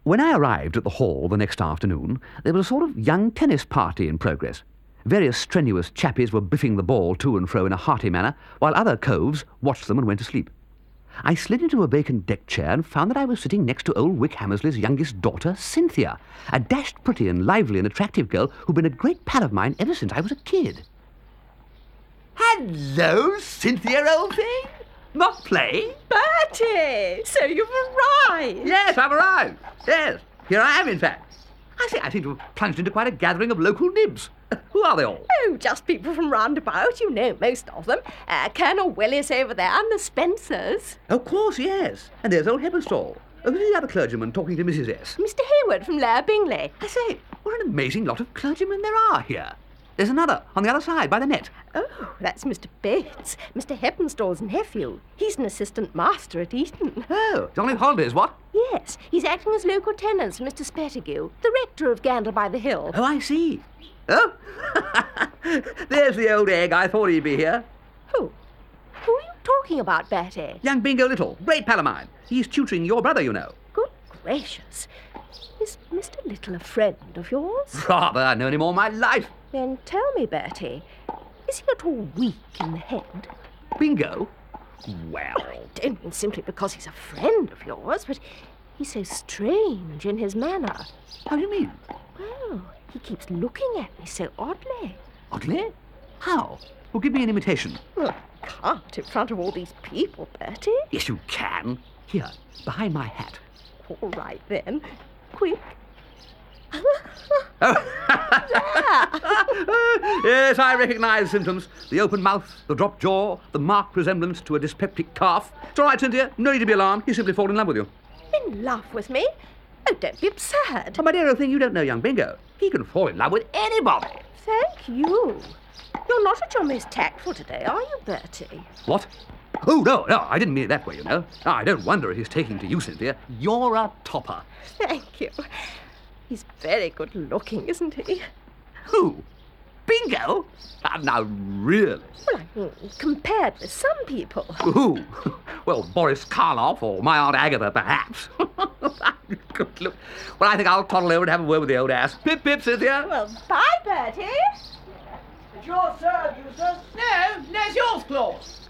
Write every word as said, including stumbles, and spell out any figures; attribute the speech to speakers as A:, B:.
A: When I arrived at the hall the next afternoon, there was a sort of young tennis party in progress. Various strenuous chappies were biffing the ball to and fro in a hearty manner, while other coves watched them and went to sleep. I slid into a vacant deck chair and found that I was sitting next to old Wick Hammersley's youngest daughter, Cynthia, a dashed pretty and lively and attractive girl who'd been a great pal of mine ever since I was a kid.
B: Hello, Cynthia, old thing. Not playing?
C: Bertie! So you've arrived!
A: Yes, I've arrived. Yes, here I am, in fact. I say, I seem to have plunged into quite a gathering of local nibs. Who are they all?
C: Oh, just people from round about. You know most of them. Uh, Colonel Willis over there and the Spencers.
A: Of course, yes. And there's old Hepperstall. Oh, who's the other clergyman talking to Missus S?
C: Mister Hayward from Lair Bingley.
A: I say, what an amazing lot of clergymen there are here. There's another on the other side by the net.
C: Oh, that's Mister Bates, Mister Heppenstall's nephew. He's an assistant master at Eton.
A: Oh, it's only holidays, what?
C: Yes, he's acting as local tenant for Mister Spettigue, the rector of Gander by the Hill.
A: Oh, I see. Oh, there's the old egg. I thought he'd be here.
C: Who? Who are you talking about, Bertie?
A: Young Bingo Little, great pal of mine. He's tutoring your brother, you know.
C: Good gracious. Is Mister Little a friend of yours?
A: Rather, I've known him all my life.
C: Then tell me, Bertie, is he at all weak in the head?
A: Bingo? Well...
C: I don't mean simply because he's a friend of yours, but he's so strange in his manner.
A: How do you mean?
C: Well, he keeps looking at me so oddly.
A: Oddly? How? Well, give me an imitation.
C: Well, I can't in front of all these people, Bertie.
A: Yes, you can. Here, behind my hat.
C: All right, then. Quick.
A: Oh. Yes, I recognise the symptoms. The open mouth, the dropped jaw, the marked resemblance to a dyspeptic calf. It's all right, Cynthia. No need to be alarmed. He's simply fallen in love with you.
C: In love with me? Oh, don't be absurd.
A: Oh, my dear old thing, you don't know young Bingo. He can fall in love with anybody.
C: Thank you. You're not at your most tactful today, are you, Bertie?
A: What? Oh, no, no, I didn't mean it that way, you know. I don't wonder if he's taking to you, Cynthia. You're a topper.
C: Thank you. He's very good looking, isn't he?
A: Who? Bingo? Ah, now, really?
C: Well, I mean, compared with some people.
A: Who? Well, Boris Karloff or my Aunt Agatha, perhaps. Good look. Well, I think I'll toddle over and have a word with the old ass. Pip, pip, Cynthia.
C: Well, bye, Bertie.
B: It's your serve, Eustace.
D: No, no, it's yours, Claus.